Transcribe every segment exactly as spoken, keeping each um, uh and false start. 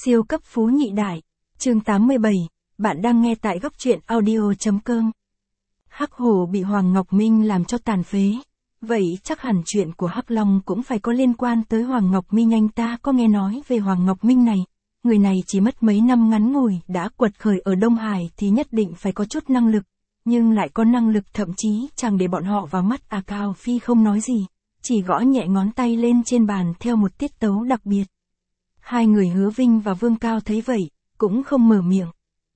Siêu cấp phú nhị đại, chương tám mươi bảy, bạn đang nghe tại góc truyện audio.com. Hắc Hổ bị Hoàng Ngọc Minh làm cho tàn phế. Vậy chắc hẳn chuyện của Hắc Long cũng phải có liên quan tới Hoàng Ngọc Minh. Anh ta có nghe nói về Hoàng Ngọc Minh này. Người này chỉ mất mấy năm ngắn ngủi đã quật khởi ở Đông Hải thì nhất định phải có chút năng lực. Nhưng lại có năng lực thậm chí chẳng để bọn họ vào mắt. À Cao Phi không nói gì, chỉ gõ nhẹ ngón tay lên trên bàn theo một tiết tấu đặc biệt. Hai người Hứa Vinh và Vương Cao thấy vậy, cũng không mở miệng.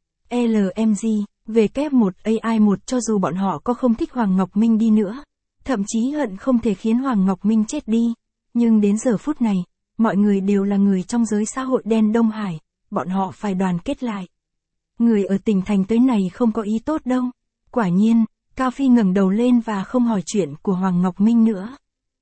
lờ em giê, vê kép một a i một cho dù bọn họ có không thích Hoàng Ngọc Minh đi nữa, thậm chí hận không thể khiến Hoàng Ngọc Minh chết đi, nhưng đến giờ phút này, mọi người đều là người trong giới xã hội đen Đông Hải, bọn họ phải đoàn kết lại. Người ở tỉnh thành tới này không có ý tốt đâu. Quả nhiên, Cao Phi ngẩng đầu lên và không hỏi chuyện của Hoàng Ngọc Minh nữa.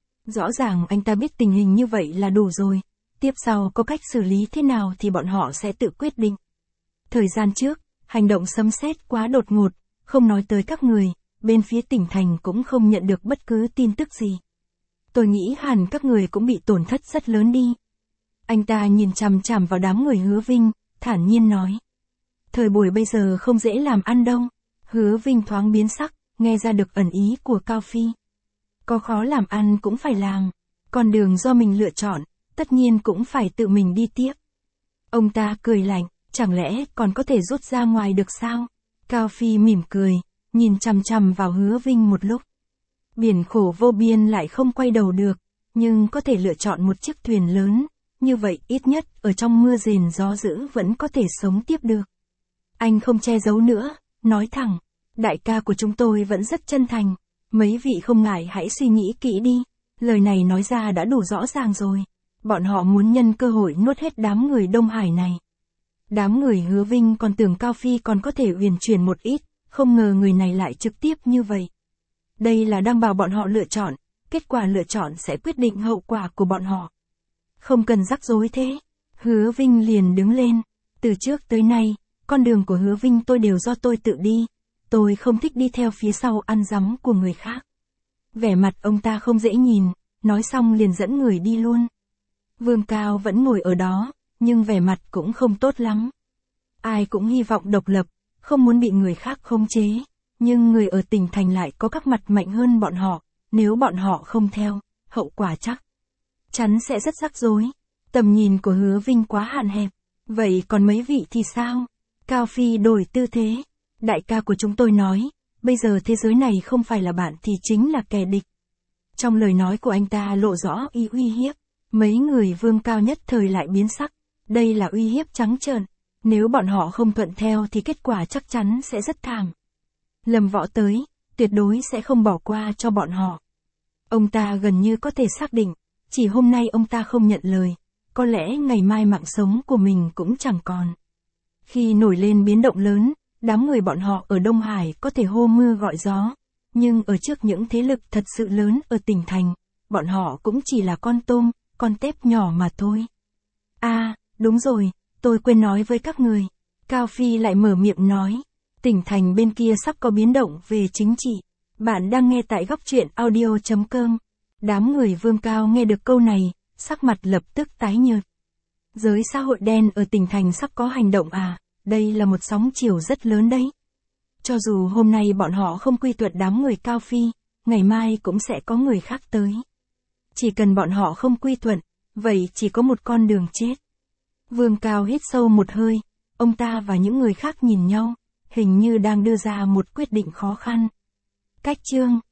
Rõ ràng anh ta biết tình hình như vậy là đủ rồi. Tiếp sau có cách xử lý thế nào thì bọn họ sẽ tự quyết định. Thời gian trước, hành động sấm sét quá đột ngột, không nói tới các người, bên phía tỉnh thành cũng không nhận được bất cứ tin tức gì. Tôi nghĩ hẳn các người cũng bị tổn thất rất lớn đi. Anh ta nhìn chằm chằm vào đám người Hứa Vinh, thản nhiên nói. Thời buổi bây giờ không dễ làm ăn đâu. Hứa Vinh thoáng biến sắc, nghe ra được ẩn ý của Cao Phi. Có khó làm ăn cũng phải làm, con đường do mình lựa chọn, tất nhiên cũng phải tự mình đi tiếp. Ông ta cười lạnh, chẳng lẽ còn có thể rút ra ngoài được sao? Cao Phi mỉm cười, nhìn chằm chằm vào Hứa Vinh một lúc. Biển khổ vô biên lại không quay đầu được, nhưng có thể lựa chọn một chiếc thuyền lớn, như vậy ít nhất ở trong mưa rền gió dữ vẫn có thể sống tiếp được. Anh không che giấu nữa, nói thẳng, đại ca của chúng tôi vẫn rất chân thành, mấy vị không ngại hãy suy nghĩ kỹ đi, lời này nói ra đã đủ rõ ràng rồi. Bọn họ muốn nhân cơ hội nuốt hết đám người Đông Hải này. Đám người Hứa Vinh còn tưởng Cao Phi còn có thể uyển chuyển một ít, không ngờ người này lại trực tiếp như vậy. Đây là đang bảo bọn họ lựa chọn, kết quả lựa chọn sẽ quyết định hậu quả của bọn họ. Không cần rắc rối thế. Hứa Vinh liền đứng lên. Từ trước tới nay, con đường của Hứa Vinh tôi đều do tôi tự đi. Tôi không thích đi theo phía sau ăn rắm của người khác. Vẻ mặt ông ta không dễ nhìn, nói xong liền dẫn người đi luôn. Vương Cao vẫn ngồi ở đó, nhưng vẻ mặt cũng không tốt lắm. Ai cũng hy vọng độc lập, không muốn bị người khác khống chế, nhưng người ở tỉnh thành lại có các mặt mạnh hơn bọn họ, nếu bọn họ không theo, hậu quả chắc chắn sẽ rất rắc rối. Tầm nhìn của Hứa Vinh quá hạn hẹp, vậy còn mấy vị thì sao? Cao Phi đổi tư thế, đại ca của chúng tôi nói, bây giờ thế giới này không phải là bạn thì chính là kẻ địch. Trong lời nói của anh ta lộ rõ ý uy hiếp. Mấy người Vương Cao nhất thời lại biến sắc, đây là uy hiếp trắng trợn, nếu bọn họ không thuận theo thì kết quả chắc chắn sẽ rất thảm. Lâm Võ tới, tuyệt đối sẽ không bỏ qua cho bọn họ. Ông ta gần như có thể xác định, chỉ hôm nay ông ta không nhận lời, có lẽ ngày mai mạng sống của mình cũng chẳng còn. Khi nổi lên biến động lớn, đám người bọn họ ở Đông Hải có thể hô mưa gọi gió, nhưng ở trước những thế lực thật sự lớn ở tỉnh thành, bọn họ cũng chỉ là con tôm, con tép nhỏ mà thôi. À, đúng rồi, tôi quên nói với các người. Cao Phi lại mở miệng nói, tỉnh thành bên kia sắp có biến động về chính trị. Bạn đang nghe tại góc truyện audio.com. Đám người Vương Cao nghe được câu này, sắc mặt lập tức tái nhợt. Giới xã hội đen ở tỉnh thành sắp có hành động à, đây là một sóng chiều rất lớn đấy. Cho dù hôm nay bọn họ không quy tuật đám người Cao Phi, ngày mai cũng sẽ có người khác tới. Chỉ cần bọn họ không quy thuận, vậy chỉ có một con đường chết. Vương Cao hít sâu một hơi, ông ta và những người khác nhìn nhau, hình như đang đưa ra một quyết định khó khăn. Cách chương